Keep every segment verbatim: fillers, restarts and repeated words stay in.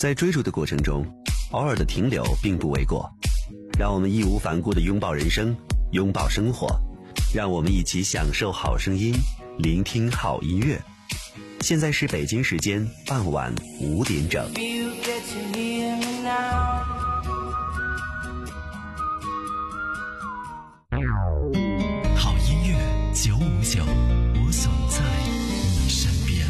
在追逐的过程中，偶尔的停留并不为过。让我们义无反顾地拥抱人生，拥抱生活，让我们一起享受好声音，聆听好音乐。现在是北京时间傍晚五点整。 好音乐九五九，我总在你身边。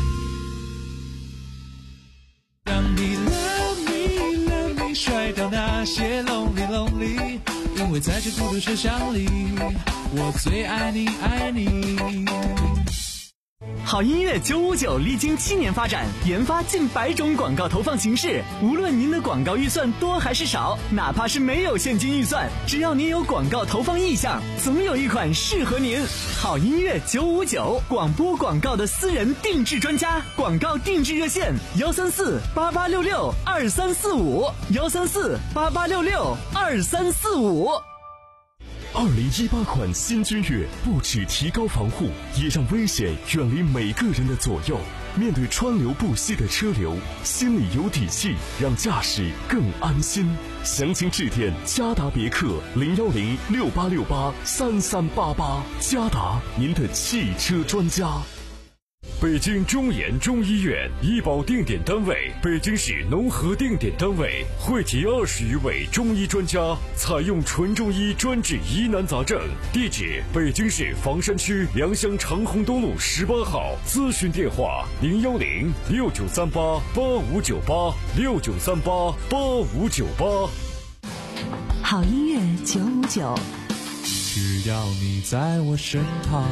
当你 love me love me 甩掉那些 lonely lonely， 因为在这孤独车厢里，我最爱你爱你。 好音乐九五九历经七年发展，研发近百种广告投放形式。无论您的广告预算多还是少，哪怕是没有现金预算，只要您有广告投放意向，总有一款适合您。好音乐九五九，广播广告的私人定制专家，广告定制热线：幺三四八八六六二三四五，幺三四八八六六二三四五。 二零一八款新君越不只提高防护，也让危险远离每个人的左右。面对川流不息的车流，心里有底气，让驾驶更安心。详情致电嘉达别克零幺零六八六八三三八八，嘉达，您的汽车专家。 北京中研中医院医保定点单位，北京市农合定点单位，汇集二十余位中医专家，采用纯中医专治疑难杂症。地址：北京市房山区良乡长虹东路十八号。咨询电话：零幺零六九三八八五九八六九三八八五九八。 好音乐九五九， 只要你在我身旁。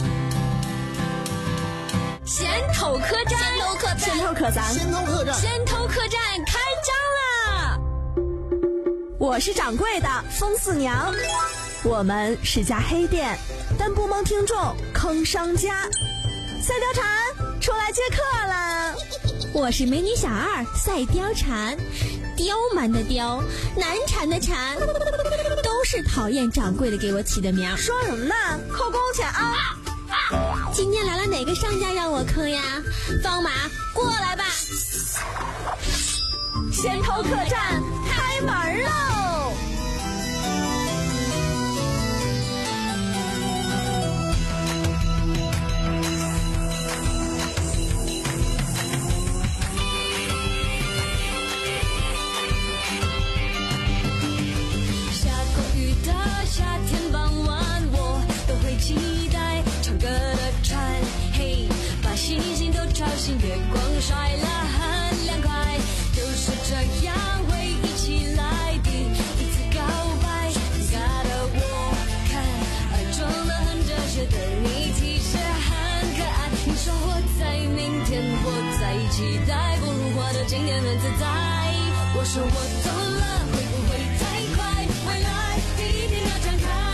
先头客栈，先头客栈， 先头客栈， 先头客栈，先头客栈开张啦！ 我是掌柜的风四娘，我们是家黑店，但不蒙听众坑商家。赛貂蝉出来接客了。 我是美女小二赛貂蝉，刁蛮的刁，难缠的缠，都是讨厌掌柜的给我起的名。 说什么呢？扣工钱啊！ 今天来了哪个商家让我坑呀？方马过来吧！ 先头客栈开门喽！ 下过雨的夏天傍晚，我都会期待唱歌的船，嘿，把星星都吵醒，月光晒了很凉快，就是这样会一起来第一次告白。尴尬的我看爱装得很哲学的你其实很可爱，你说活在明天，活在期待，不如活得今天很自在。我说我走了，会不会太快？未来第一天要展开。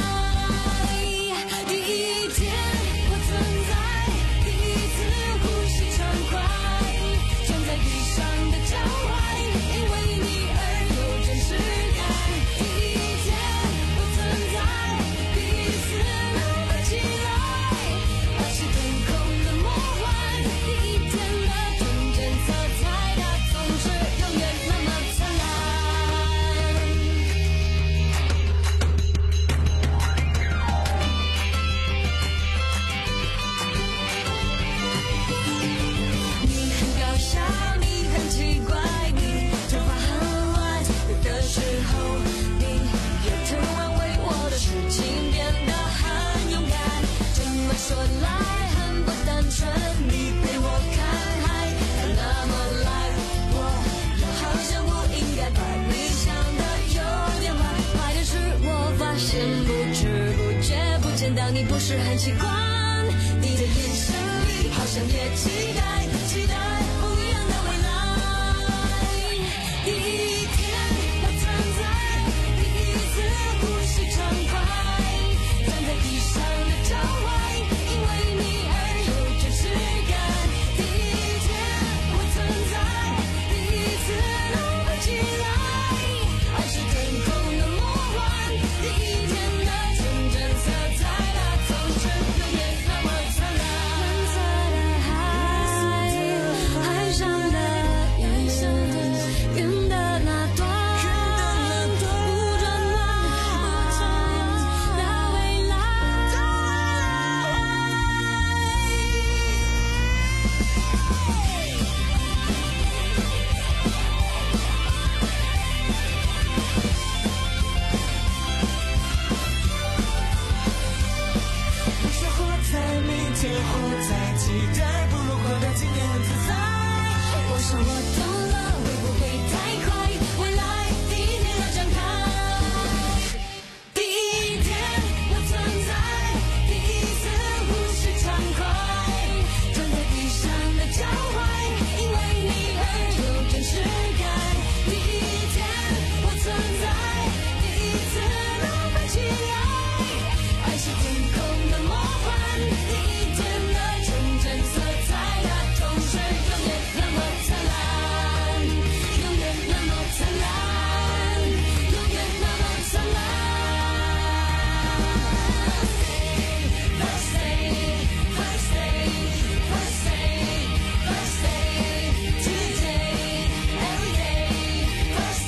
当你不是很习惯，你的眼神里好像也期待期待不一样的未来。第一天我站在第一次呼吸畅快，站在地上的郊外，因为你而有真实感。第一天我站在第一次能飞起来，爱是天空的魔幻，第一天的纯真色彩。总是永远那么灿烂。蓝色的海。 期待，不如活得今年很自在。 我说我懂了，会不会太快？未来第一天要展开，第一天我存在，第一次呼吸畅快，站在地上的脚踝，因为你而有真实感。第一天我存在，第一次能飞起来，爱是天空的魔幻，第一天的纯真色彩，它总是永远那么灿烂，永远那么灿烂，永远那么灿烂。First day, first day, first day, first day, today, every day, first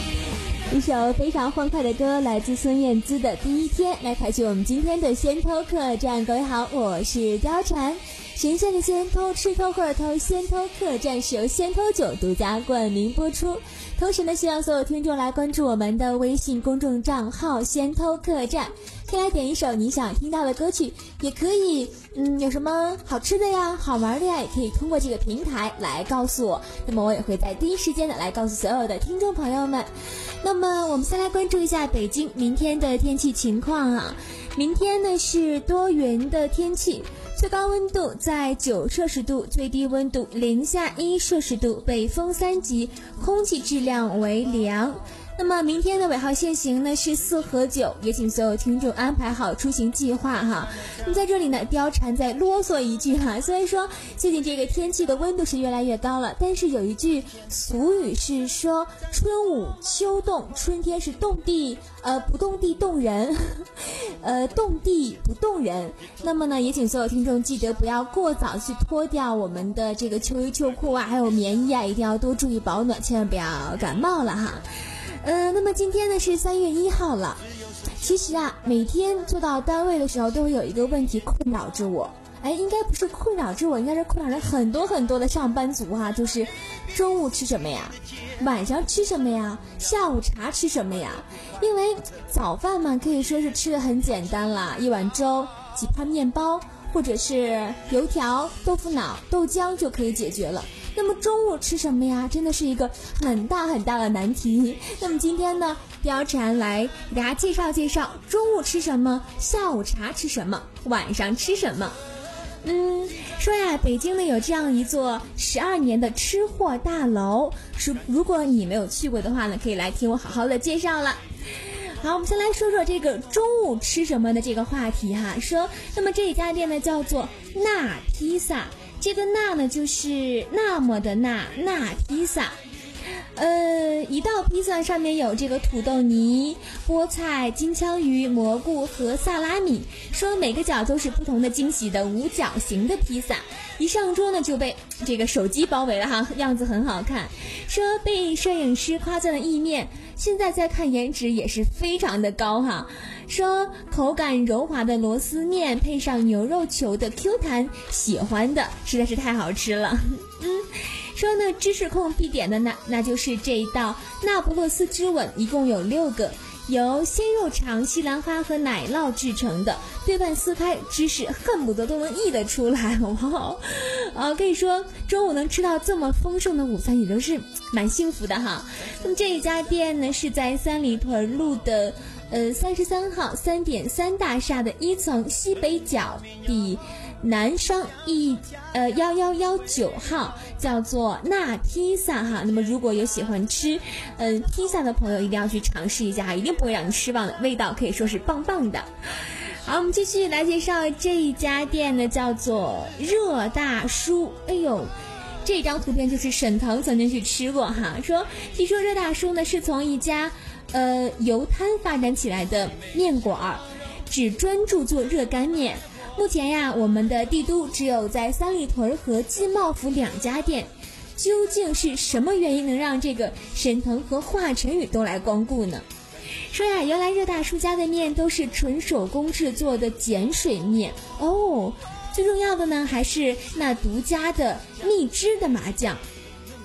day。 一首非常欢快的歌，来自孙燕姿的《第一天》，来开启我们今天的先偷客栈。各位好，我是貂蝉。神仙的仙，偷吃偷喝偷，先偷客栈是由先偷酒独家冠名播出。同时呢，希望所有听众来关注我们的微信公众账号先偷客栈，可以来点一首你想听到的歌曲，也可以嗯有什么好吃的呀好玩的呀，也可以通过这个平台来告诉我，那么我也会在第一时间的来告诉所有的听众朋友们。那么我们先来关注一下北京明天的天气情况啊。明天呢是多云的天气，最高温度在九摄氏度，最低温度零下一摄氏度，北风三级，空气质量为良。那么明天的尾号限行呢是四和九，也请所有听众安排好出行计划哈。那么在这里呢，貂蝉再啰嗦一句哈，虽然说最近这个天气的温度是越来越高了，但是有一句俗语是说春捂秋冻，春天是冻地呃不冻地冻人，呃冻地不冻人。那么呢，也请所有听众记得不要过早去脱掉我们的这个秋衣秋裤啊，还有棉衣啊，一定要多注意保暖，千万不要感冒了哈。呃，那么今天呢是三月一号了。其实啊，每天坐到单位的时候，都会有一个问题困扰着我。哎，应该不是困扰着我，应该是困扰着很多很多的上班族哈、啊。就是中午吃什么呀？晚上吃什么呀？下午茶吃什么呀？因为早饭嘛，可以说是吃的很简单啦，一碗粥、几片面包，或者是油条、豆腐脑、豆浆就可以解决了。那么中午吃什么呀？真的是一个很大很大的难题。那么今天呢，貂蝉来给大家介绍介绍中午吃什么，下午茶吃什么，晚上吃什么。嗯，说呀，北京呢有这样一座十二年的吃货大楼，是如果你没有去过的话呢，可以来听我好好的介绍了。好，我们先来说说这个中午吃什么的这个话题哈。说，那么这一家店呢叫做那披萨，这个那呢就是那么的那那披萨。呃，一道披萨上面有这个土豆泥、菠菜、金枪鱼、蘑菇和萨拉米，说每个角都是不同的惊喜的五角形的披萨。一上桌呢就被这个手机包围了哈，样子很好看。说被摄影师夸赞的意面，现在再看颜值也是非常的高哈。说口感柔滑的螺丝面配上牛肉球的 Q 弹，喜欢的实在是太好吃了。嗯。说呢，知识控必点的那那就是这一道那不勒斯之吻，一共有六个，由鲜肉肠、西兰花和奶酪制成的，对半撕开，芝士恨不得都能溢得出来，哇！啊，可以说中午能吃到这么丰盛的午餐，也都是蛮幸福的哈。那么这一家店呢，是在三里屯路的呃三十三号三点三大厦的一层西北角底南商一呃幺幺幺九号，叫做那披萨哈。那么如果有喜欢吃嗯、呃、披萨的朋友，一定要去尝试一下哈，一定不会让你失望的，味道可以说是棒棒的。好，我们继续来介绍这一家店呢，叫做热大叔。哎呦，这张图片就是沈腾曾经去吃过哈。说据说热大叔呢是从一家呃油摊发展起来的面馆，只专注做热干面。目前呀，我们的帝都只有在三里屯和金茂府两家店。究竟是什么原因能让这个沈腾和华晨宇都来光顾呢？说呀，原来热大叔家的面都是纯手工制作的碱水面哦。最重要的呢，还是那独家的蜜汁的麻酱。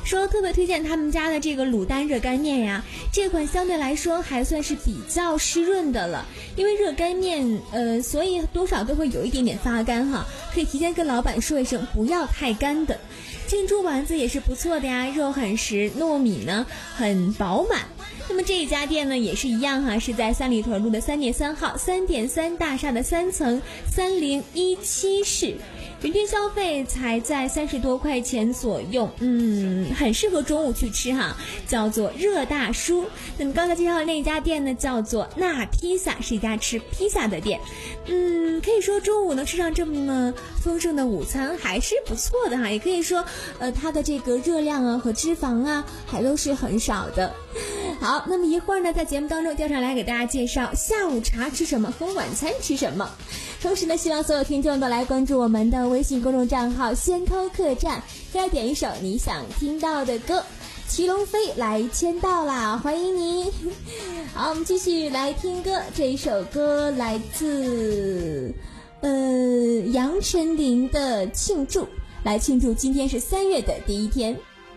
说特别推荐他们家的这个卤蛋热干面呀，这款相对来说还算是比较湿润的了，因为热干面呃，所以多少都会有一点点发干哈，可以提前跟老板说一声不要太干的。庆猪丸子也是不错的呀，肉很实，糯米呢很饱满。那么这一家店呢也是一样哈，是在三里屯路的三点三号三点三大厦的三层三零一七室，人均消费才在三十多块钱左右，嗯，很适合中午去吃哈，叫做热大叔。那么刚才介绍的那一家店呢，叫做那披萨，是一家吃披萨的店。嗯，可以说中午能吃上这么丰盛的午餐还是不错的哈，也可以说，呃，它的这个热量啊和脂肪啊还都是很少的。好，那么一会儿呢，在节目当中调查来给大家介绍下午茶吃什么和晚餐吃什么。同时呢，希望所有听众都来关注我们的微信公众账号先偷客栈，再点一首你想听到的歌。祁龙飞来签到啦，欢迎你。好，我们继续来听歌，这一首歌来自呃杨丞琳的庆祝，来庆祝今天是三月的第一天。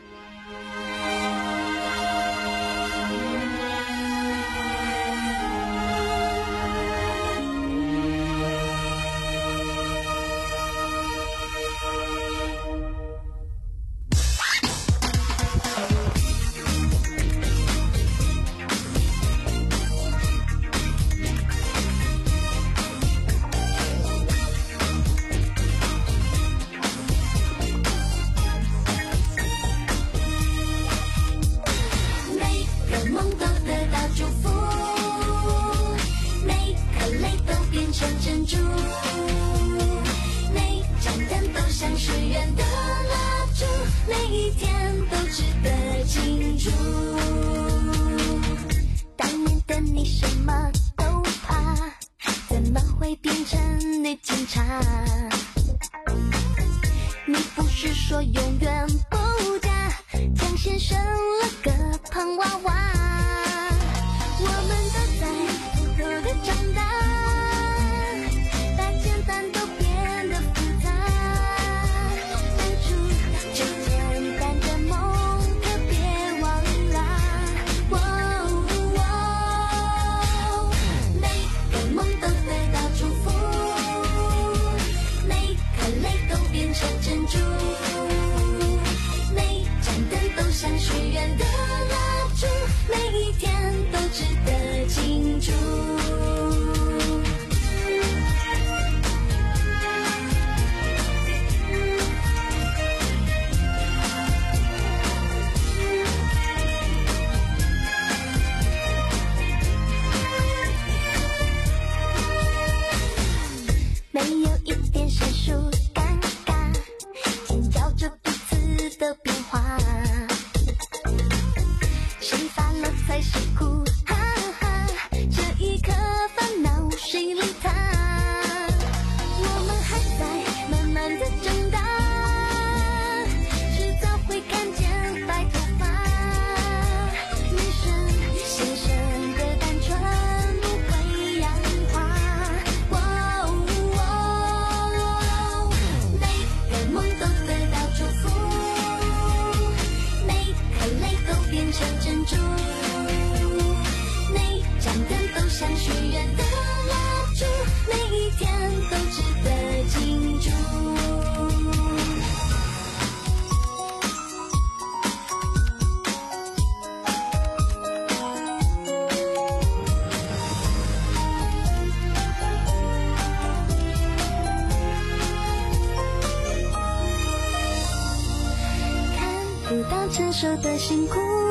承受的辛苦，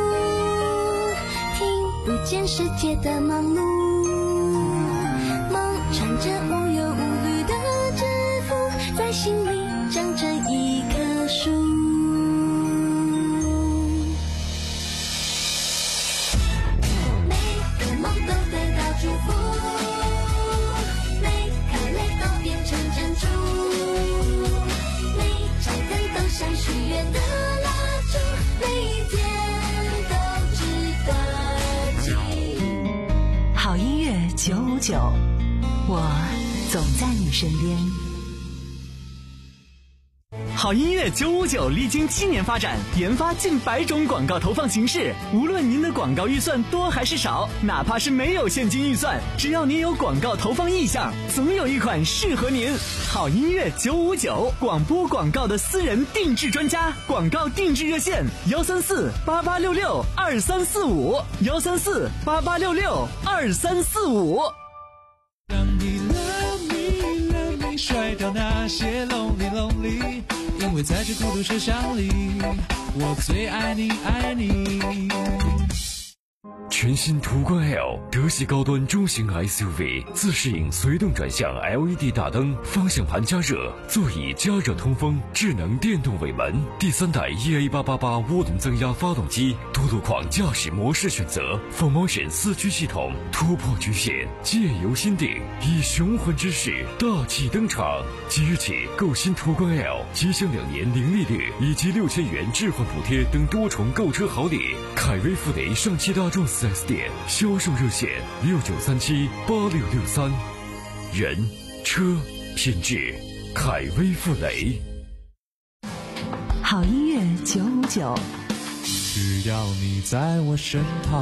听不见世界的忙碌，梦穿着无忧无虑的制服，在心里长着一棵树。每个梦都得到祝福，每颗泪都变成珍珠，每盏灯都像许愿的蜡烛，每一天都值得记。 好音乐九五九，我总在你身边。 好音乐九五九历经七年发展，研发近百种广告投放形式。无论您的广告预算多还是少，哪怕是没有现金预算，只要您有广告投放意向，总有一款适合您。好音乐九五九，广播广告的私人定制专家，广告定制热线：幺三四八八六六二三四五，幺三四八八六六二三四五。 让你 love me love me 甩掉那些 lonely lonely， 因为在这孤独车厢里，我最爱你爱你。 全新途观 L 德系高端中型 S U V， 自适应随动转向 L E D 大灯，方向盘加热，座椅加热通风，智能电动尾门，第三代 E A 八八八涡轮增压发动机，多路况驾驶模式选择 ，Full Motion 四驱系统，突破局限，借由心定，以雄浑之势大气登场。即日起购新途观 L， 即享两年零利率以及六千元置换补贴等多重购车好礼。凯威富雷上汽大众四 S 店销售热线六九三七八六六三，人车品质，凯威富雷。 好音乐九五九， 只要你在我身旁。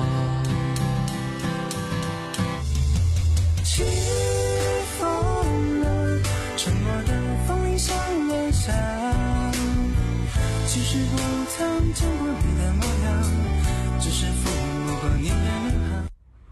起风了，沉默的风铃响了响，其实不曾见过你的模样，只是抚过你的脸庞。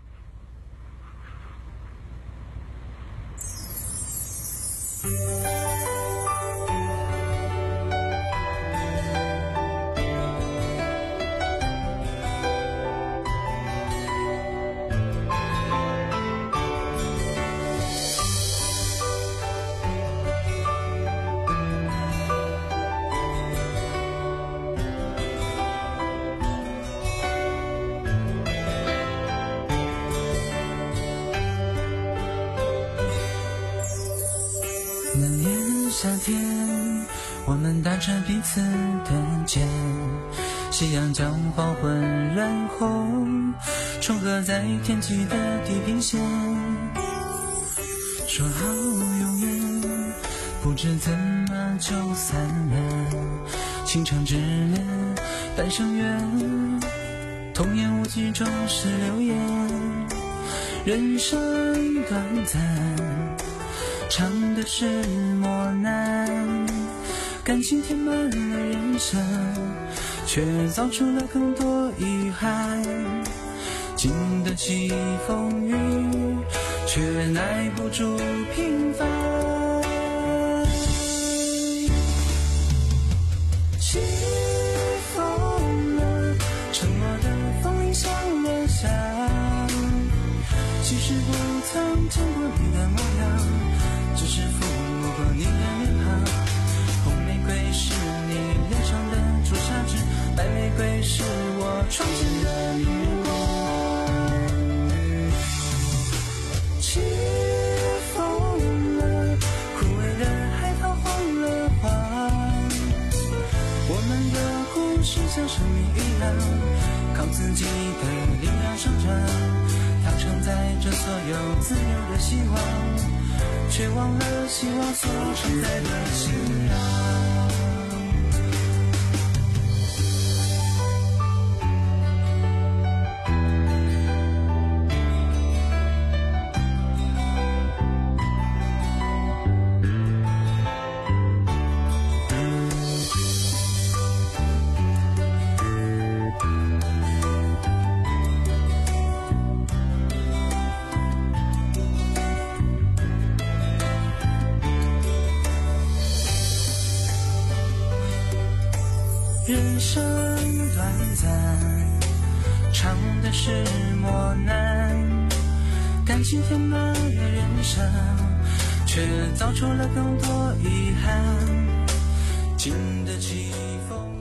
那年夏天，我们搭着彼此的肩，夕阳将黄昏染红，重合在天际的地平线。说好永远，不知怎么就散了。倾城之恋，半生缘，童言无忌，终是流言。人生短暂，唱的是磨难，感情填满了人生，却造出了更多遗憾。经得起风雨，却耐不住平凡。起风了，沉默的风铃响了响，其实不曾见过你的模样，只是抚过你的脸庞。红玫瑰是你脸上的朱砂痣，白玫瑰是我窗前的明月光。起风了，枯萎的海涛黄了花，我们的故事像生命一样，靠自己的力量生长，它承载着所有自由的希望，却忘了希望所承载的信仰。人生短暂，唱的是磨难，感情填满了人生，却造出了更多遗憾。经得起风雨。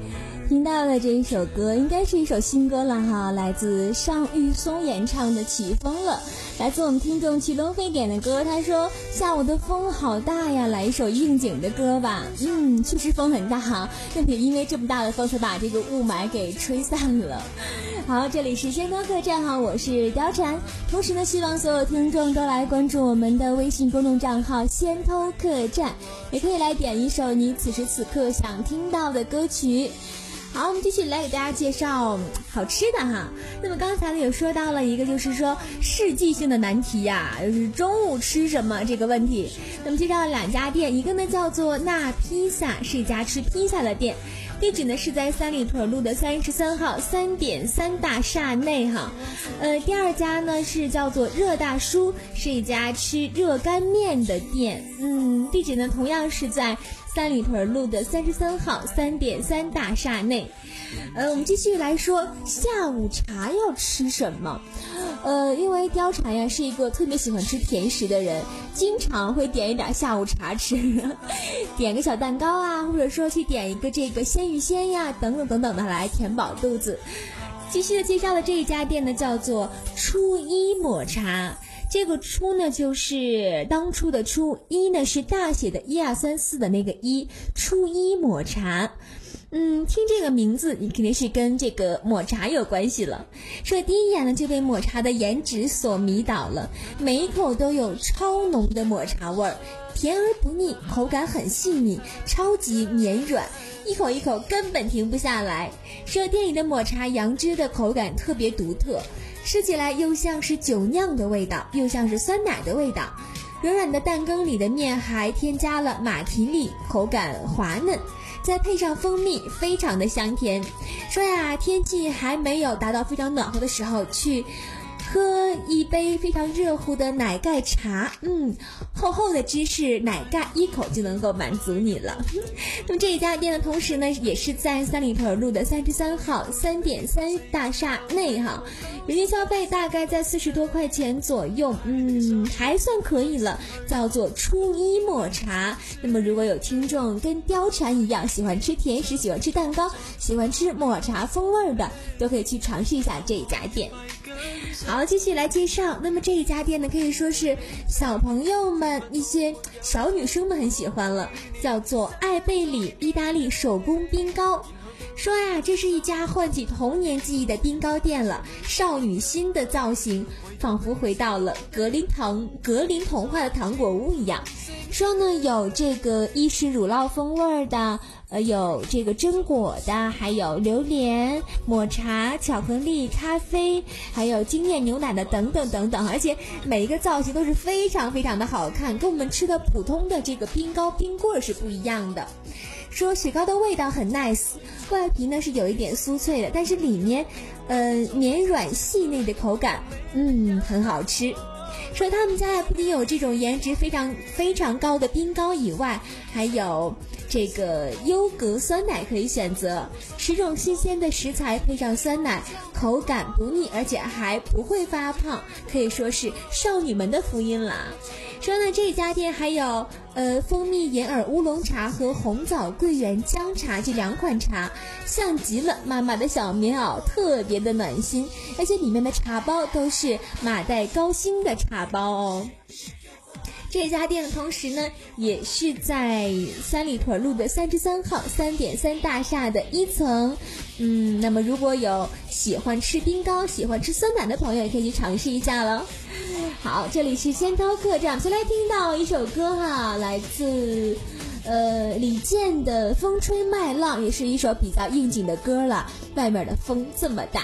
听到的这一首歌应该是一首新歌了哈，来自尚玉松演唱的《起风了》，来自我们听众祁龙飞点的歌。他说下午的风好大呀，来一首应景的歌吧。嗯，确实风很大哈，但也因为这么大的风才把这个雾霾给吹散了。好，这里是先锋客栈哈，我是貂蝉。同时呢，希望所有听众都来关注我们的微信公众账号先锋客栈，也可以来点一首你此时此刻想听到的歌曲。好，我们继续来给大家介绍好吃的哈。那么刚才呢有说到了一个就是说世纪性的难题呀、啊，就是中午吃什么这个问题。那么介绍了两家店，一个呢叫做那披萨，是一家吃披萨的店，地址呢是在三里屯路的三十三号三点三大厦内哈。呃，第二家呢是叫做热大叔，是一家吃热干面的店，嗯，地址呢同样是在三里屯路的三十三号三点三大厦内。呃，我们继续来说下午茶要吃什么。呃，因为貂蝉呀是一个特别喜欢吃甜食的人，经常会点一点下午茶吃，点个小蛋糕啊，或者说去点一个这个鲜芋仙呀，等等等等的来填饱肚子。继续的介绍的这一家店呢叫做初一抹茶。这个初呢就是当初的初，一呢是大写的一二三四的那个一，初一抹茶。嗯，听这个名字你肯定是跟这个抹茶有关系了。说第一眼呢就被抹茶的颜值所迷倒了，每一口都有超浓的抹茶味儿，甜而不腻，口感很细腻，超级绵软，一口一口根本停不下来。说店里的抹茶杨枝的口感特别独特，吃起来又像是酒酿的味道，又像是酸奶的味道。软软的蛋羹里的面还添加了马蹄粒，口感滑嫩，再配上蜂蜜，非常的香甜。说呀，天气还没有达到非常暖和的时候，去喝一杯非常热乎的奶盖茶，嗯，厚厚的芝士奶盖一口就能够满足你了。那么这一家店的同时呢，也是在三里屯路的三十三号三点三大厦内哈，人均消费大概在四十多块钱左右，嗯，还算可以了，叫做初一抹茶。那么如果有听众跟貂蝉一样喜欢吃甜食，喜欢吃蛋糕，喜欢吃抹茶风味的，都可以去尝试一下这一家店。好，继续来介绍。那么这一家店呢，可以说是小朋友们一些小女生们很喜欢了，叫做艾贝里意大利手工冰糕。说呀，这是一家唤起童年记忆的冰糕店了，少女心的造型仿佛回到了格林糖格林童话的糖果屋一样。说呢，有这个意式乳酪风味的，呃，有这个榛果的，还有榴莲、抹茶、巧克力、咖啡，还有经验牛奶的等等等等，而且每一个造型都是非常非常的好看，跟我们吃的普通的这个冰糕冰棍是不一样的。说雪糕的味道很 nice， 外皮呢是有一点酥脆的，但是里面呃绵软细腻的口感，嗯，很好吃。说他们家呀不仅有这种颜值非常非常高的冰糕以外，还有这个优格酸奶可以选择，十种新鲜的食材配上酸奶，口感不腻，而且还不会发胖，可以说是少女们的福音啦。说呢，这家店还有呃蜂蜜银耳乌龙茶和红枣桂圆姜茶这两款茶，像极了妈妈的小棉袄，特别的暖心，而且里面的茶包都是马黛高星的茶包哦。这家店的同时呢，也是在三里屯路的三十三号三点三大厦的一层。嗯，那么如果有喜欢吃冰糕、喜欢吃酸奶的朋友，也可以去尝试一下了。好，这里是先涛客栈，先来听到一首歌哈，来自呃李健的《风吹麦浪》，也是一首比较应景的歌了。外面的风这么大。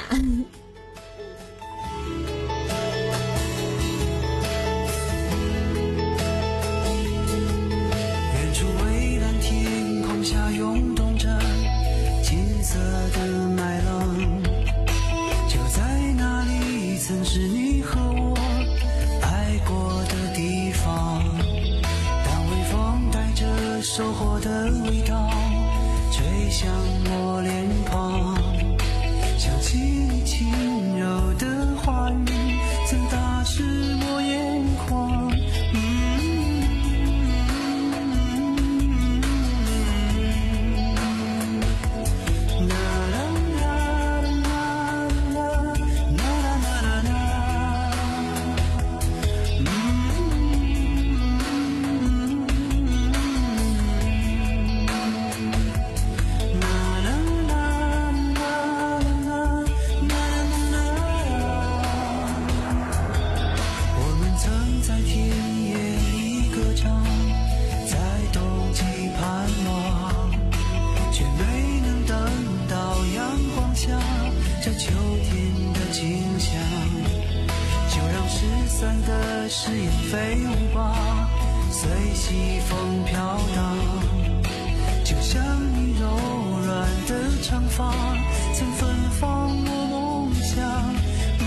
下涌动着金色的麦浪，就在那里曾是你和我爱过的地方。当微风带着收获的味道吹向我脸庞，想起你轻柔的话语曾打湿我眼眶。那誓言飞舞吧，随西风飘荡，就像你柔软的长发曾芬芳我梦想。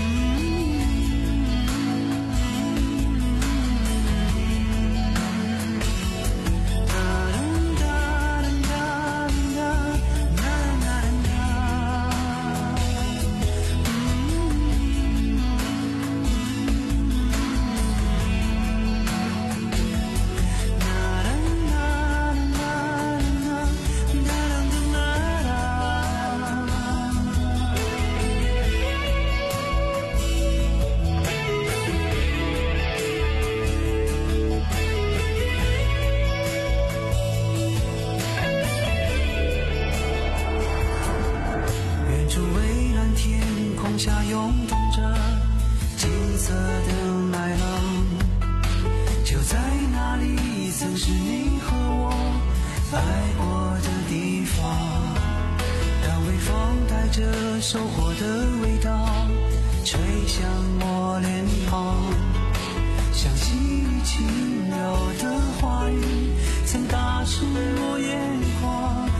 下涌动着金色的麦浪，就在那里曾是你和我爱过的地方，让微风带着收获的味道吹向我脸庞，像细雨轻柔的话语曾打湿我眼眶。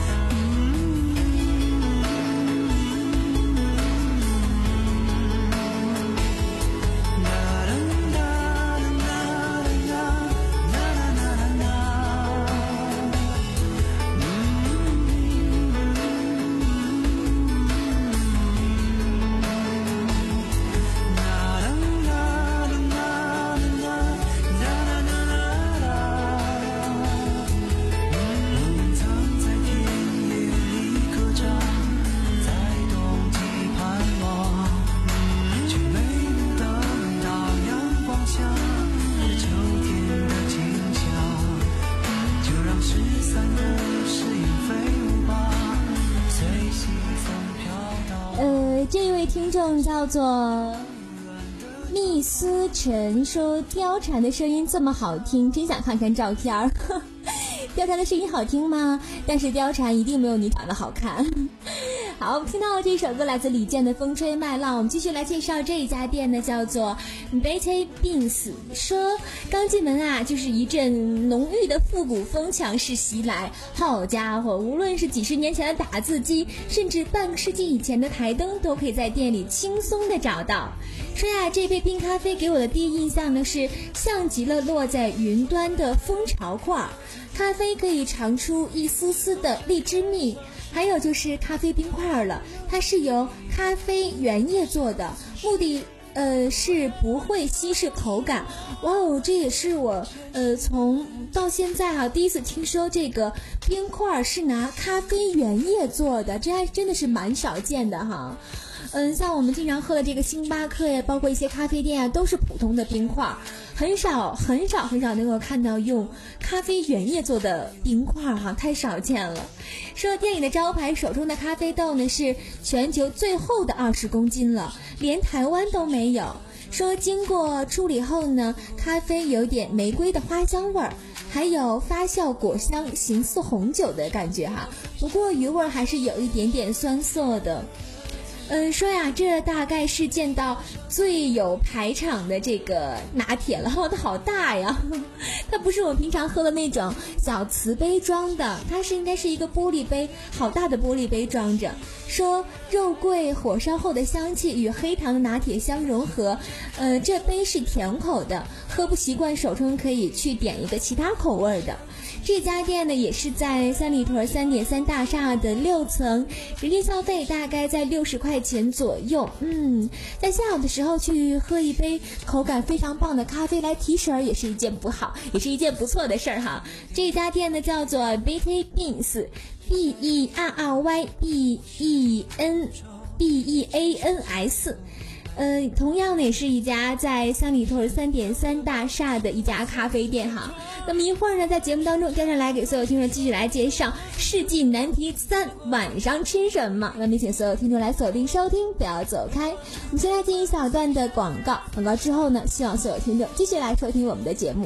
听众叫做密思晨说，貂蝉的声音这么好听，真想看看照片儿。貂蝉的声音好听吗？但是貂蝉一定没有你长得好看。好，听到这首歌来自李健的《风吹麦浪》，我们继续来介绍这一家店呢，叫做 Betty Beans。说刚进门啊，就是一阵浓郁的复古风强势袭来。好家伙，无论是几十年前的打字机，甚至半个世纪以前的台灯，都可以在店里轻松的找到。说呀，这杯冰咖啡给我的第一印象呢，是像极了落在云端的蜂巢块，咖啡可以尝出一丝丝的荔枝蜜。还有就是咖啡冰块了，它是由咖啡原液做的，目的呃是不会稀释口感。哇哦，这也是我呃从到现在哈、啊、第一次听说这个冰块是拿咖啡原液做的，这还真的是蛮少见的哈。嗯，像我们经常喝的这个星巴克呀，包括一些咖啡店啊，都是普通的冰块，很少很少很少能够看到用咖啡原液做的冰块哈、啊，太少见了。说店里的招牌手冲的咖啡豆呢，是全球最厚的二十公斤了，连台湾都没有。说经过处理后呢，咖啡有点玫瑰的花香味儿，还有发酵果香，形似红酒的感觉哈。不过余味还是有一点点酸涩的。嗯，说呀，这大概是见到最有排场的这个拿铁了，它好大呀！它不是我平常喝的那种小瓷杯装的，它是应该是一个玻璃杯，好大的玻璃杯装着。说肉桂火烧后的香气与黑糖的拿铁相融合，呃，这杯是甜口的，喝不习惯手冲可以去点一个其他口味的。这家店呢也是在三里屯 三点三 大厦的六层，人均消费大概在六十块钱左右。嗯，在下午的时候去喝一杯口感非常棒的咖啡来提神也是一件不好，也是一件不错的事儿哈。这家店呢叫做 Betty Beans， B E R R Y B E N B E A N S。呃，同样呢也是一家在三里屯 三点三 大厦的一家咖啡店哈。那么一会儿呢，在节目当中跟上来给所有听众继续来介绍世纪难题三晚上吃什么。那么请所有听众来锁定收听，不要走开。我们先来进一小段的广告，广告之后呢，希望所有听众继续来收听我们的节目。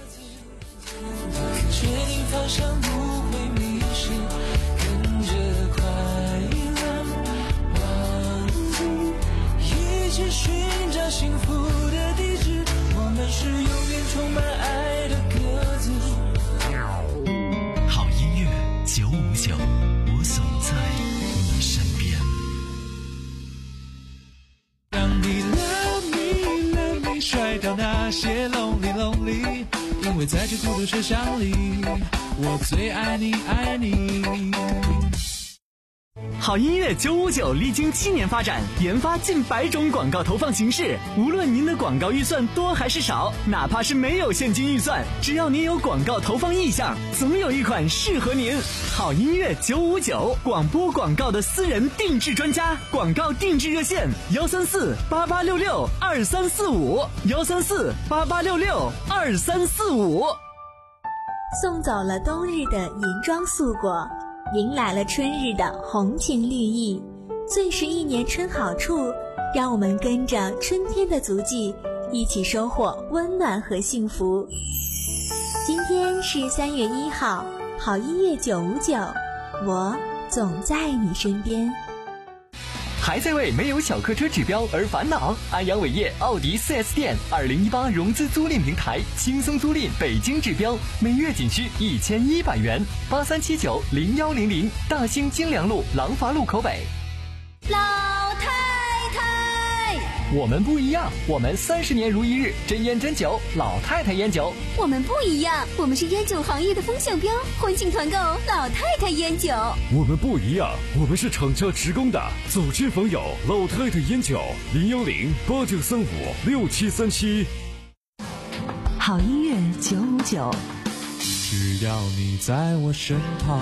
确定方向不会迷失，跟着快乐忘记，一起寻找幸福的地址，我们是永远九五九，我总在你身边。 让你 love me love me 甩掉那些 lonely lonely， 因为在这孤独车厢里，我最爱你爱你。 好音乐九五九历经七年发展，研发近百种广告投放形式。无论您的广告预算多还是少，哪怕是没有现金预算，只要您有广告投放意向，总有一款适合您。好音乐九五九，广播广告的私人定制专家，广告定制热线：幺三四八八六六二三四五，幺三四八八六六二三四五。 送走了冬日的银装素裹，迎来了春日的红情绿意，最是一年春好处，让我们跟着春天的足迹，一起收获温暖和幸福。今天是三月一号，好音乐九五九，我总在你身边。 还在为没有小客车指标而烦恼？安阳伟业奥迪 四 S 店二零一八融资租赁平台，轻松租赁北京指标，每月仅需一千一百元。八三七九零幺零零，大兴金良路廊坊路口北。 老太太， 我们不一样，我们三十年如一日，真烟真酒，老太太烟酒。 我们不一样，我们是烟酒行业的风向标，欢庆团购老太太烟酒。 我们不一样，我们是厂家直供的，走亲访友，老太太烟酒，零幺零八九三五六七三七。 好音乐九五九， 只要你在我身旁。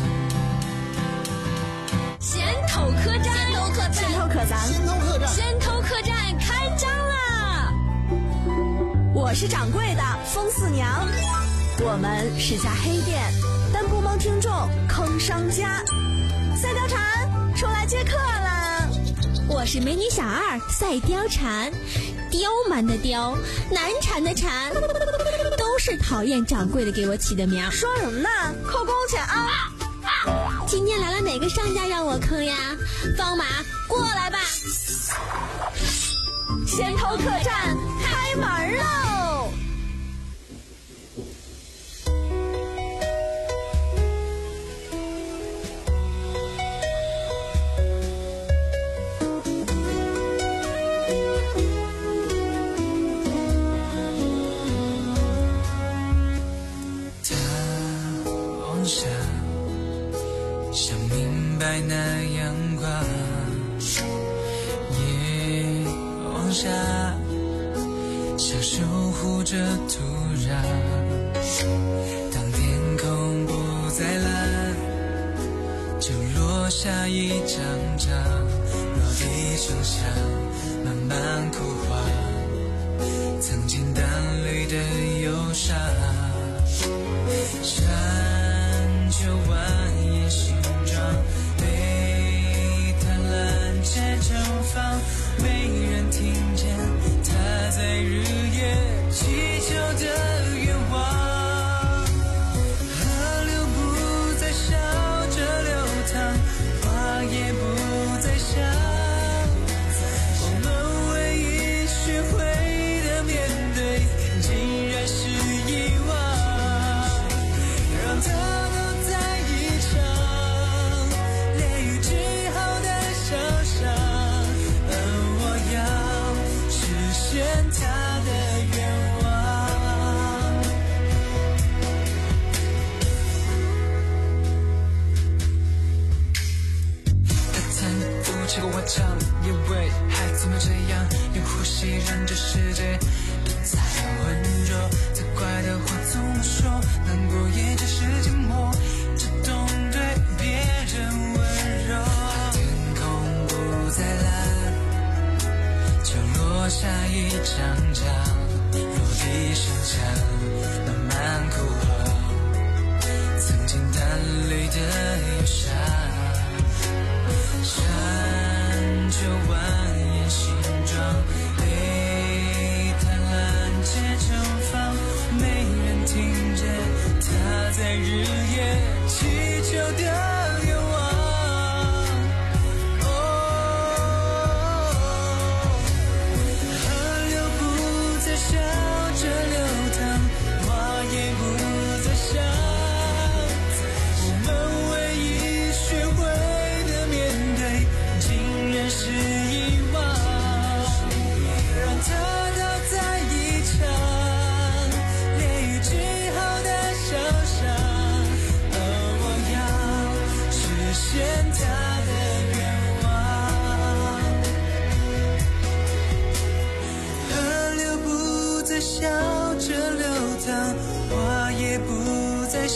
先头客栈，先头客栈， 先头客栈， 先头客栈，先头客栈开张啦！ 我是掌柜的风四娘，我们是家黑店，但不蒙听众坑商家。赛貂蝉出来接客了。 我是美女小二赛貂蝉，刁蛮的刁，难缠的缠，都是讨厌掌柜的给我起的名。 说什么呢？扣工钱啊！ 今天来了哪个商家让我坑呀？方马过来吧！ 先头客栈开门喽！ 他往下想明白那阳光，夜往下想守护着土壤。当天空不再蓝，就落下一张张，落地生香，慢慢枯黄，曾经淡绿的忧伤。山丘蜿蜒形状，被贪婪且盛放，没人听见他在日夜祈求的愿望。河流不再笑着流淌，花也不再香，我们唯一学会的面对，竟然是遗忘。让它都在一场烈雨之后的想象，而我要实现他的愿望。他曾扶起过我唱，因为还怎么这样，用呼吸让这世界不再浑浊。再怪的话总说，难过也只是寂寞，只懂对别人温柔。天空不再蓝，就落下一张张，落地生香，慢慢枯黄，曾经淡绿的忧伤。山丘蜿蜒形状，被贪婪且盛放，没人听见他在日夜祈求的愿望。河流不再笑着流淌，花也不再香，我们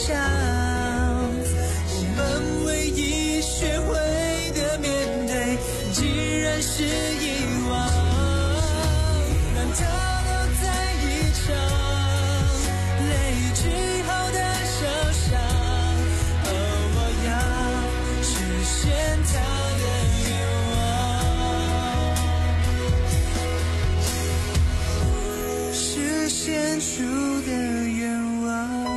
想，我们唯一学会的面对，竟然是遗忘，让它留在一场累积后的受伤。而我要实现它的愿望，实现出的愿望。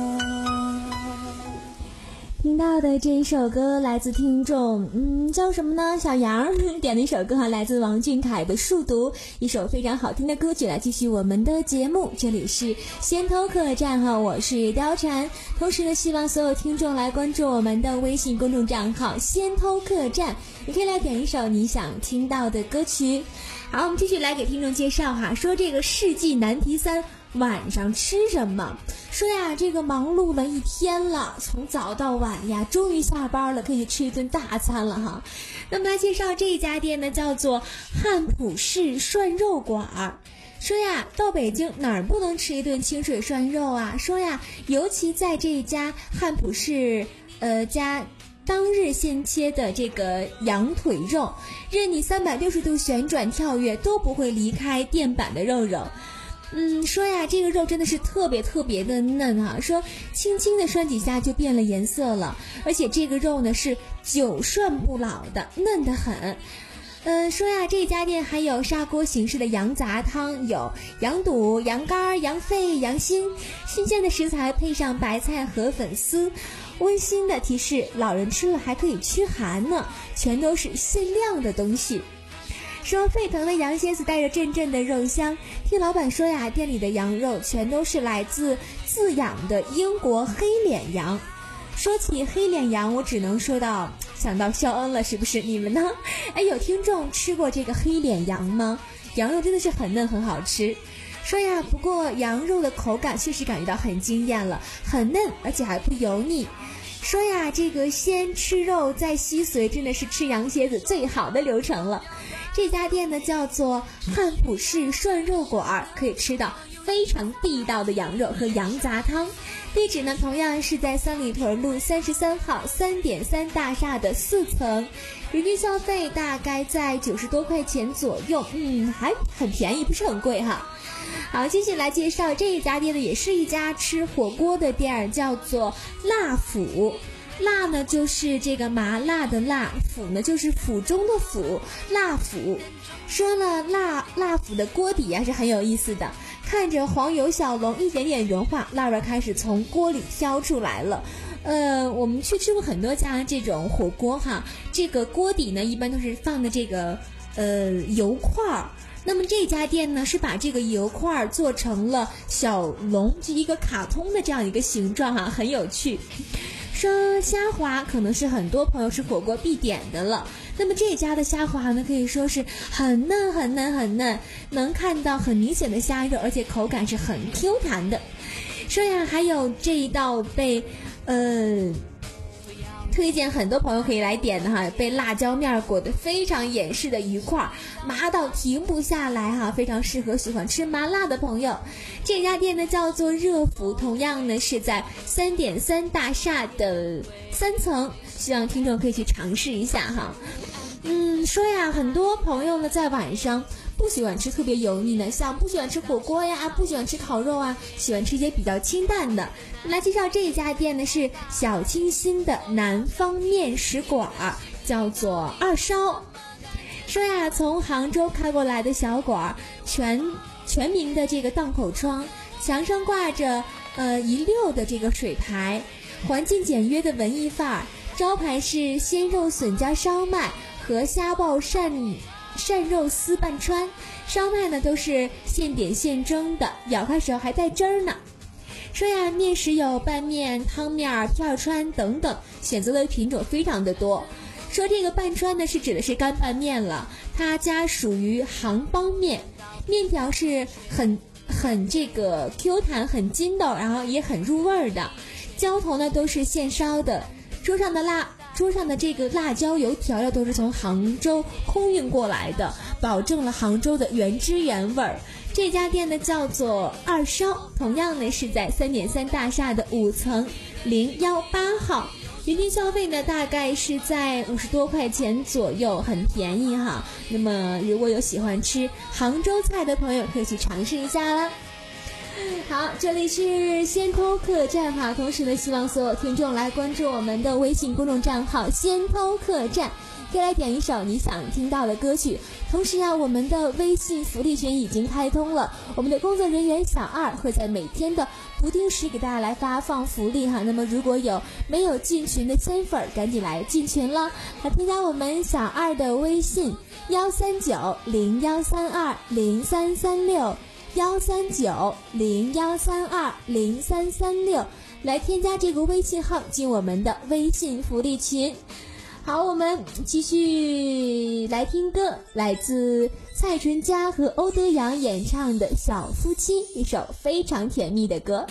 听到的这一首歌来自听众，嗯，叫什么呢？小杨点的一首歌哈，来自王俊凯的《数独》，一首非常好听的歌曲。来继续我们的节目，这里是先偷客栈哈，我是貂蝉。同时呢，希望所有听众来关注我们的微信公众账号先偷客栈，也可以来点一首你想听到的歌曲。好，我们继续来给听众介绍哈，说这个世纪难题三。晚上吃什么？说呀，这个忙碌了一天了，从早到晚呀，终于下班了，可以吃一顿大餐了哈。那么来介绍这一家店呢，叫做汉普式涮肉馆。说呀，到北京哪儿不能吃一顿清水涮肉啊？说呀，尤其在这一家汉普式呃家当日现切的这个羊腿肉，任你三百六十度旋转跳跃都不会离开垫板的肉肉。嗯，说呀，这个肉真的是特别特别的嫩啊，说轻轻的涮几下就变了颜色了，而且这个肉呢是久涮不老的，嫩得很。呃，说呀，这家店还有砂锅形式的羊杂汤，有羊肚、羊肝、羊肺、羊心，新鲜的食材配上白菜和粉丝。温馨的提示，老人吃了还可以驱寒呢，全都是限量的东西。说沸腾的羊蝎子带着阵阵的肉香，听老板说呀，店里的羊肉全都是来自自养的英国黑脸羊。说起黑脸羊，我只能说到想到肖恩了，是不是？你们呢？哎，有听众吃过这个黑脸羊吗？羊肉真的是很嫩很好吃。说呀，不过羊肉的口感确实感觉到很惊艳了，很嫩而且还不油腻。说呀，这个先吃肉再吸髓，真的是吃羊蝎子最好的流程了。这家店呢叫做汉普式涮肉馆，可以吃到非常地道的羊肉和羊杂汤。地址呢同样是在三里屯路三十三号三点三大厦的四层，人均消费大概在九十多块钱左右，嗯，还很便宜，不是很贵哈。好，继续来介绍这一家店呢，也是一家吃火锅的店，叫做辣府。辣呢就是这个麻辣的辣，府呢就是府中的府，辣府。说呢，辣辣府的锅底啊是很有意思的，看着黄油小笼一点点融化，辣味开始从锅里飘出来了。呃，我们去吃过很多家这种火锅哈，这个锅底呢一般都是放的这个呃油块儿。那么这家店呢是把这个油块做成了小笼，就一个卡通的这样一个形状哈，很有趣。说虾滑可能是很多朋友吃火锅必点的了，那么这家的虾滑呢可以说是很嫩很嫩很嫩，能看到很明显的虾肉，而且口感是很 Q 弹的。说呀，还有这一道被呃推荐很多朋友可以来点的哈，被辣椒面裹得非常严实的鱼块，麻到停不下来哈，非常适合喜欢吃麻辣的朋友。这家店呢叫做热府，同样呢是在三点三大厦的三层，希望听众可以去尝试一下哈。嗯，说呀，很多朋友呢在晚上不喜欢吃特别油腻的，像不喜欢吃火锅呀，不喜欢吃烤肉啊，喜欢吃一些比较清淡的。来介绍这一家店呢是小清新的南方面食馆，叫做二烧。说呀，从杭州开过来的小馆，全全民的这个档口窗，墙上挂着呃一溜的这个水牌，环境简约的文艺范儿，招牌是鲜肉笋加烧麦和虾爆鳝鳝肉丝拌川，烧麦呢都是现点现蒸的，咬开时候还带汁儿呢。说呀，面食有拌面、汤面、片川等等，选择的品种非常的多。说这个拌川呢是指的是干拌面了，它家属于杭帮面，面条是很很这个 Q 弹很筋道，然后也很入味的。浇头呢都是现烧的，桌上的辣桌上的这个辣椒油调料都是从杭州空运过来的，保证了杭州的原汁原味儿。这家店呢叫做二烧，同样呢是在三点三大厦的五层， 零一八号。原定消费呢大概是在五十多块钱左右，很便宜哈。那么如果有喜欢吃杭州菜的朋友，可以去尝试一下啦。好，这里是先偷客栈哈，同时呢，希望所有听众来关注我们的微信公众账号先偷客栈，可以来点一首你想听到的歌曲。同时啊，我们的微信福利群已经开通了，我们的工作人员小二会在每天的不定时给大家来发放福利哈。那么如果有没有进群的仙粉，赶紧来进群了，来添加我们小二的微信幺三九零幺三二零三三六。幺三九零幺三二零三三六，来添加这个微信号进我们的微信福利群。好，我们继续来听歌，来自蔡淳佳和欧德阳演唱的《小夫妻》，一首非常甜蜜的歌。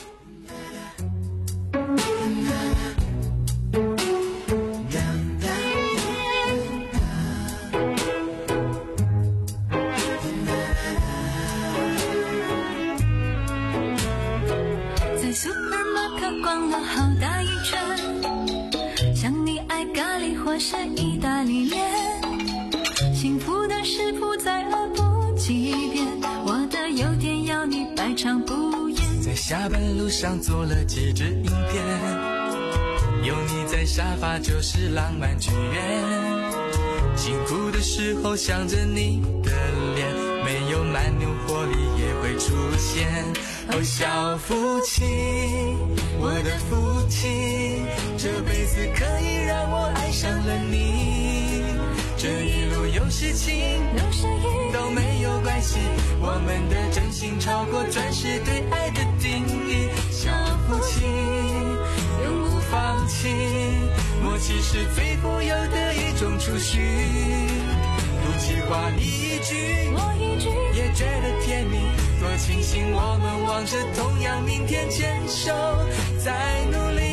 逛了好大一圈，像你爱咖喱或是意大利面，幸福的食谱再恶补几遍，我的优点要你百尝不厌。 在下班路上做了几支影片，有你在沙发就是浪漫剧院，辛苦的时候想着你的脸，没有蛮牛活力也会出现。哦，小夫妻，我的夫妻，这辈子可以让我爱上了你。这一路有事情都没有关系，我们的真心超过钻石对爱的定义。小夫妻永不放弃，默契是最富有的一种储蓄。不计划你一句我一句也觉得甜蜜，多庆幸我们望着同样明天，牵手在努力。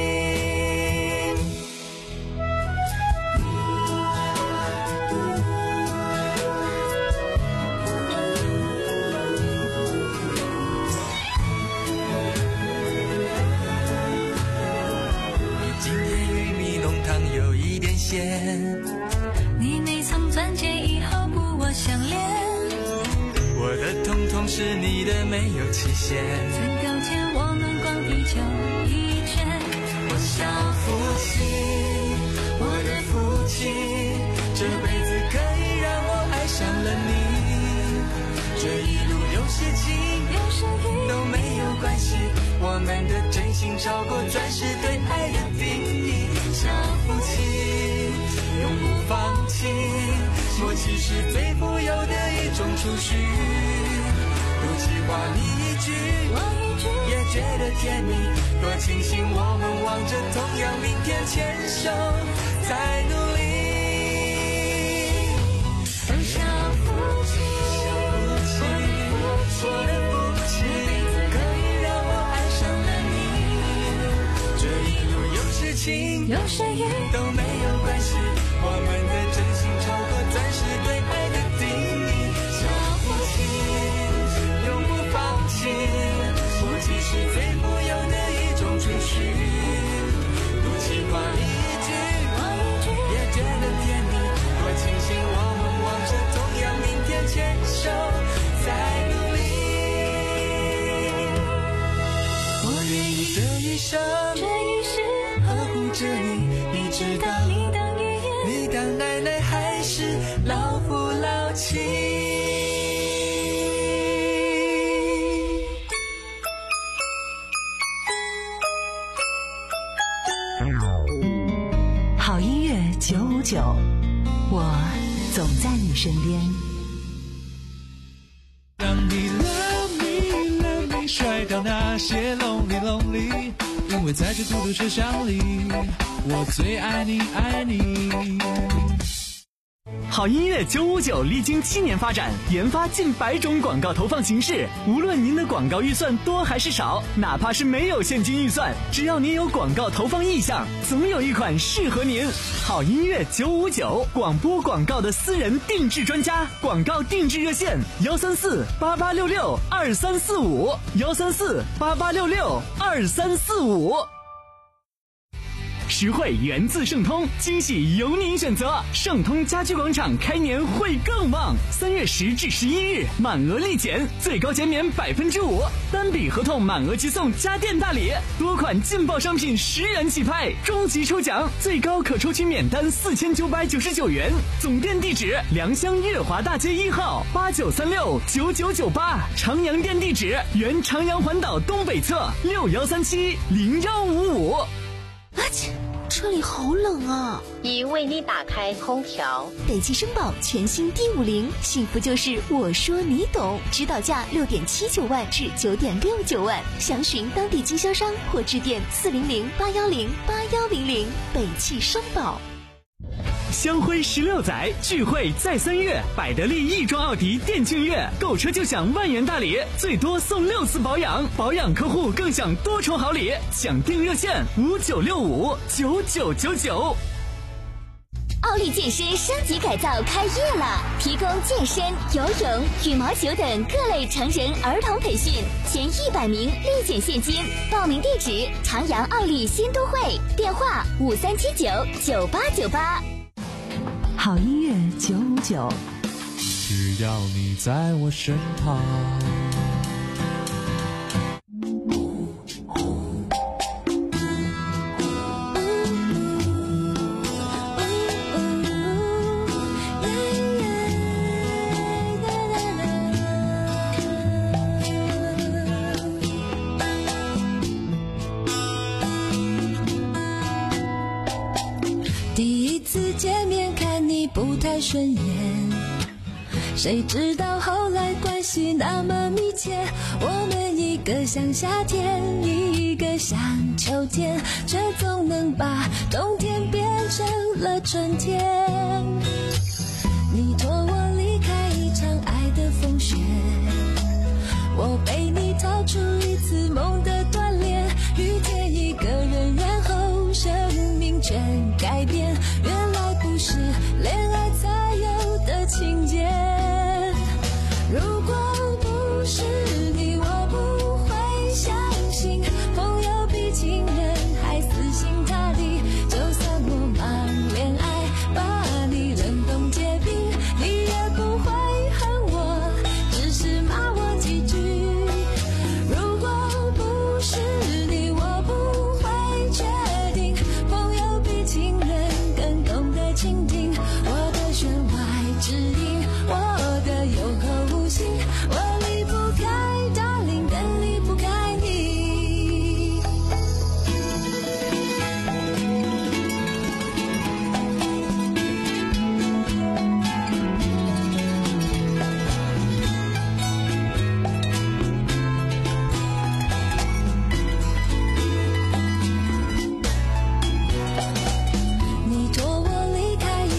你今天玉米浓汤有一点咸， 你那层钻戒以后不我相恋， 我的统统是你的没有期限， 曾勾肩我们逛地球一圈。 我小夫妻，我的夫妻，这辈子可以让我爱上了你。这一路有事情都没有关系，我们的真心超过钻石对爱的定义。小夫妻永不放弃，默契是最富有的一种储蓄。不计划你一句我一句也觉得甜蜜，多庆幸我们望着同样明天，牵手在努力。 小夫妻， 我的夫妻，可以让我爱上了你。这一路有事情有谁雨都没有关系，我们的真心超过钻石对爱的定义。小夫妻永不放弃，默契是最富有的一种储蓄。不计划你一句我一句也觉得甜蜜，多庆幸我们望着同样明天，牵手在努力。我愿意这一生这一世呵护着你，一直到你当爷爷你当奶奶，还是老夫老妻。 好音乐九五九，我总在你身边。 让你 love me love me 甩掉那些 lonely lonely， 因为在这孤独车厢里，我最爱你爱你。 好音乐九五九历经七年发展，研发近百种广告投放形式。无论您的广告预算多还是少，哪怕是没有现金预算，只要您有广告投放意向，总有一款适合您。好音乐九五九，广播广告的私人定制专家，广告定制热线幺三四八八六六二三四五幺三四八八六六二三四五。 实惠源自盛通，惊喜由您选择。盛通家居广场开年会更旺，三月十至十一日满额立减，最高减免百分之五，单笔合同满额即送家电大礼，多款劲爆商品十元起拍，终极抽奖最高可抽取免单四千九百九十九元。总店地址：良乡悦华大街一号八九三六九九九八，长阳店地址：原长阳环岛东北侧六幺三七零幺五五。 啊切，车里好冷啊！ 已为你打开空调。 北汽绅宝全新 D 五零，幸福就是我说你懂，指导价六点七九万至九点六九万，详询当地经销商或致电四零零八幺零八幺零零。北汽绅宝。 香辉十六载聚会在三月，百得利亦庄奥迪店庆月，购车就享万元大礼，最多送六次保养，保养客户更享多重好礼，抢订热线五九六五九九九九。 奥利健身升级改造开业了，提供健身、游泳、羽毛球等各类成人儿童培训，前一百名立减现金。报名地址：长阳奥利新都会，电话五三七九九八九八。 好音乐九五九， 只要你在我身旁。 第一次见面看你不太顺眼，谁知道后来关系那么密切，我们一个像夏天，一个像秋天，却总能把冬天变成了春天。你托我离开一场爱的风雪，我陪你逃出一次梦的锻炼，遇见一个人，然后生命全改变，原来不是恋爱才有的情节。如果不是你，我不会相信朋友比情人还死心塌地，就算我忙恋爱把你冷冻结冰，你也不会恨我，只是骂我几句。如果不是你，我不会决定朋友比情人更懂得倾听我的弦外之音，我的有口无心，我离不开 darling， 更离不开你。你托我离开一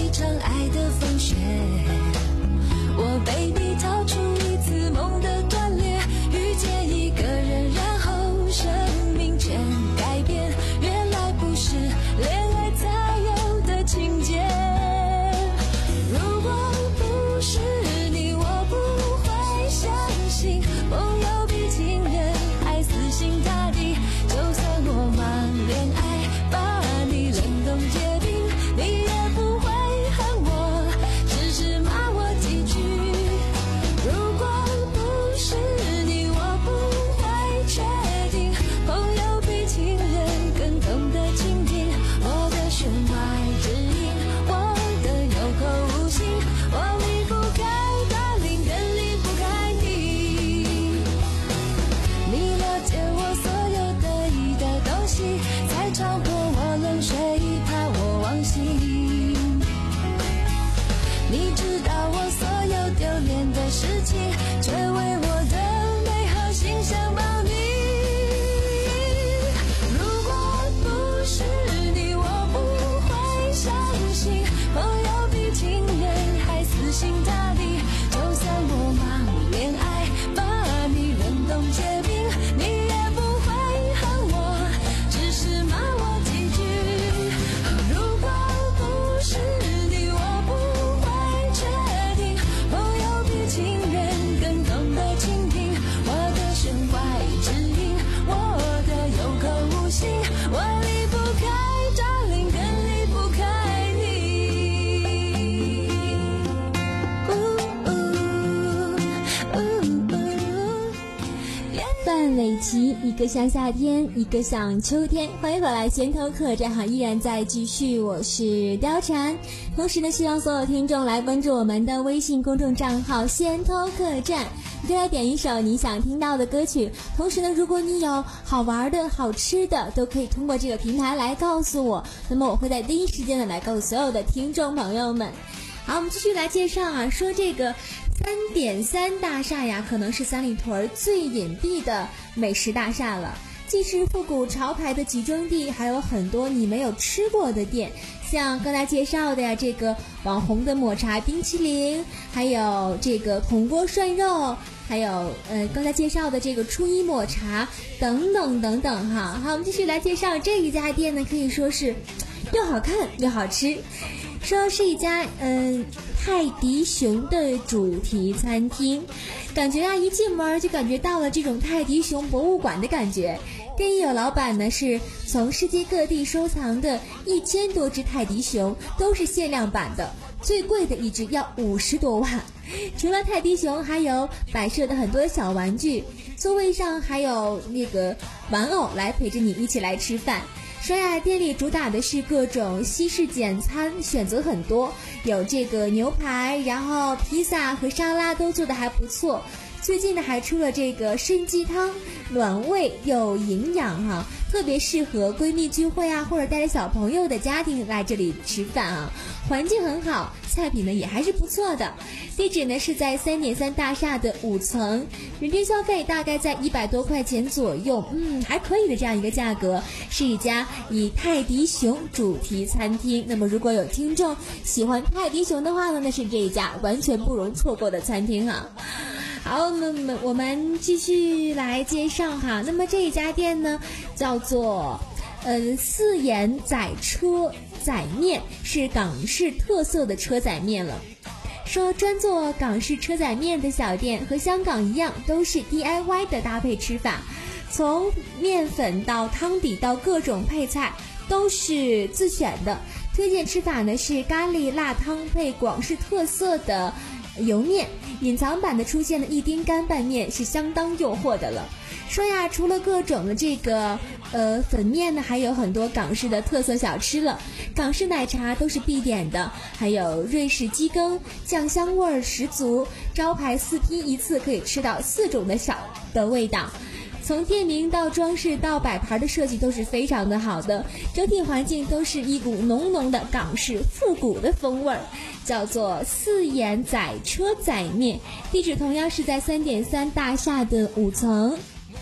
期，一个像夏天，一个像秋天。欢迎回来，先头客栈哈，依然在继续。我是貂蝉，同时呢，希望所有听众来关注我们的微信公众账号先头客栈，就来点一首你想听到的歌曲。同时呢，如果你有好玩的好吃的，都可以通过这个平台来告诉我，那么我会在第一时间的来告诉所有的听众朋友们。好，我们继续来介绍啊，说这个三点三大厦呀，可能是三里屯最隐蔽的美食大厦了。既是复古潮牌的集中地，还有很多你没有吃过的店，像刚才介绍的呀，这个网红的抹茶冰淇淋，还有这个铜锅涮肉，还有呃刚才介绍的这个初一抹茶等等等等哈。好，我们继续来介绍这一家店呢，可以说是又好看又好吃。说是一家嗯、呃、泰迪熊的主题餐厅，感觉啊一进门就感觉到了这种泰迪熊博物馆的感觉。店有老板呢是从世界各地收藏的一千多只泰迪熊，都是限量版的，最贵的一只要五十多万。除了泰迪熊，还有摆设的很多小玩具，座位上还有那个玩偶来陪着你一起来吃饭。说呀，店里主打的是各种西式简餐，选择很多，有这个牛排，然后披萨和沙拉都做得还不错。最近呢还出了这个参鸡汤，暖胃又营养哈、啊，特别适合闺蜜聚会啊，或者带着小朋友的家庭来这里吃饭啊。环境很好，菜品呢也还是不错的。地址呢是在三点三大厦的五层，人均消费大概在一百多块钱左右，嗯，还可以的这样一个价格。是一家以泰迪熊主题餐厅。那么如果有听众喜欢泰迪熊的话呢，那是这一家完全不容错过的餐厅啊。好，那么我们继续来介绍哈。那么这一家店呢，叫做呃四眼仔车仔面，是港式特色的车仔面了。说专做港式车仔面的小店和香港一样，都是 D I Y 的搭配吃法，从面粉到汤底到各种配菜都是自选的。推荐吃法呢是咖喱辣汤配广式特色的油面，隐藏版的出现的一丁干拌面是相当诱惑的了。说呀，除了各种的这个呃粉面呢，还有很多港式的特色小吃了。港式奶茶都是必点的，还有瑞士鸡羹，酱香味儿十足，招牌四拼一次可以吃到四种的小的味道。从店名到装饰到摆盘的设计都是非常的好的，整体环境都是一股浓浓的港式复古的风味儿，叫做四眼仔车仔面。地址同样是在三点三大厦的五层。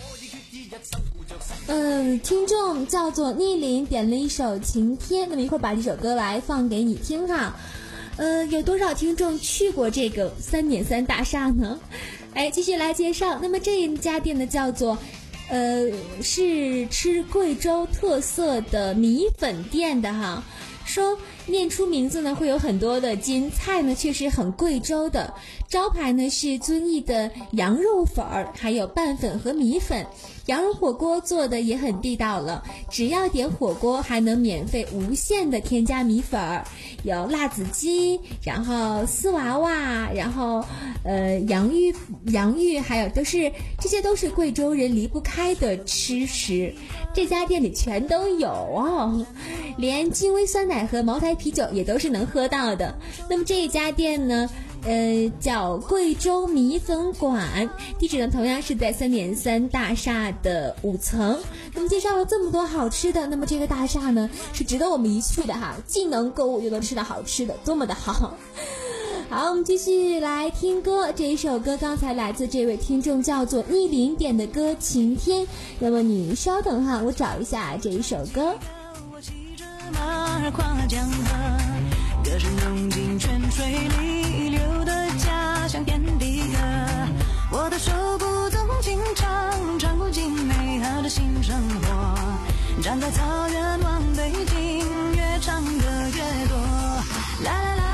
嗯，听众叫做逆鳞点了一首晴天，那么一会儿把这首歌来放给你听哈。呃，有多少听众去过这个三点三大厦呢？哎，继续来介绍。那么这一家店呢叫做呃是吃贵州特色的米粉店的哈。说念出名字呢会有很多的金，菜呢确实很贵州的。招牌呢是遵义的羊肉粉儿，还有拌粉和米粉。羊肉火锅做的也很地道了，只要点火锅还能免费无限的添加米粉儿，有辣子鸡，然后丝娃娃，然后呃洋芋洋芋，还有都是这些都是贵州人离不开的吃食。这家店里全都有哦，连金威酸奶和茅台啤酒也都是能喝到的。那么这一家店呢呃，叫贵州米粉馆，地址呢同样是在三点三大厦的五层。那么介绍了这么多好吃的，那么这个大厦呢是值得我们一去的哈，既能购物又能吃到好吃的，多么的好。好，我们继续来听歌。这一首歌刚才来自这位听众叫做逆鳞点的歌《晴天》，那么你稍等哈，我找一下这一首歌。 我骑着马儿跨江河，歌声融进泉水里流的家乡天地歌，我的手不动情唱，唱不尽美好的新生活，站在草原望北京，越唱歌越多，来来来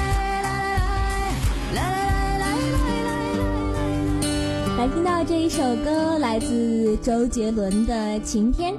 来听到这一首歌，来自周杰伦的《晴天》。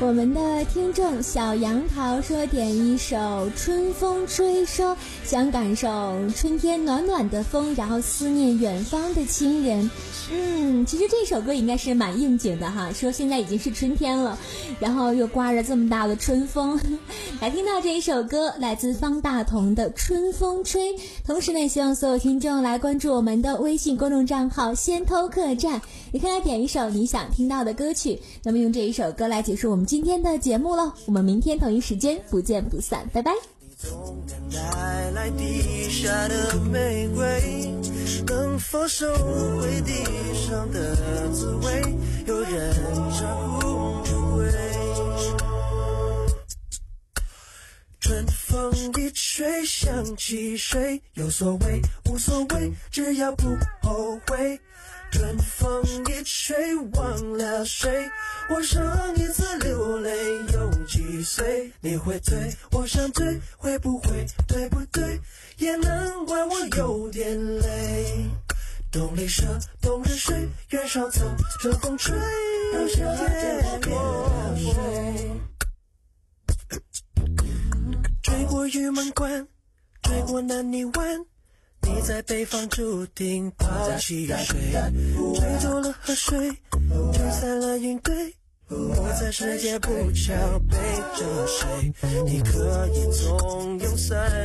我们的听众小杨桃说点一首《春风吹》，说想感受春天暖暖的风，然后思念远方的亲人。嗯，其实这首歌应该是蛮应景的哈，说现在已经是春天了，然后又刮着这么大的春风。来听到这一首歌，来自方大同的《春风吹》。同时呢，希望所有听众来关注我们的微信公众账号先偷客栈，也可以来点一首你想听到的歌曲。那么用这一首歌来结束我们今天的节目喽，我们明天同一时间不见不散，拜拜。 带来地下的玫瑰，能否收回地上的滋味？有人照顾不归。春风一吹想起谁？有所谓无所谓，只要不后悔。春风一吹忘了谁？我上一次流泪有几岁？你会对我想对，会不会对不对？也难怪我有点累。东篱舍东人水，远上草，春风吹，让夏天过水。追过玉门关，追过南泥湾，你在北方注定抛弃水，追走了河水，吹散了云堆，我在世界不桥背着谁？你可以纵有三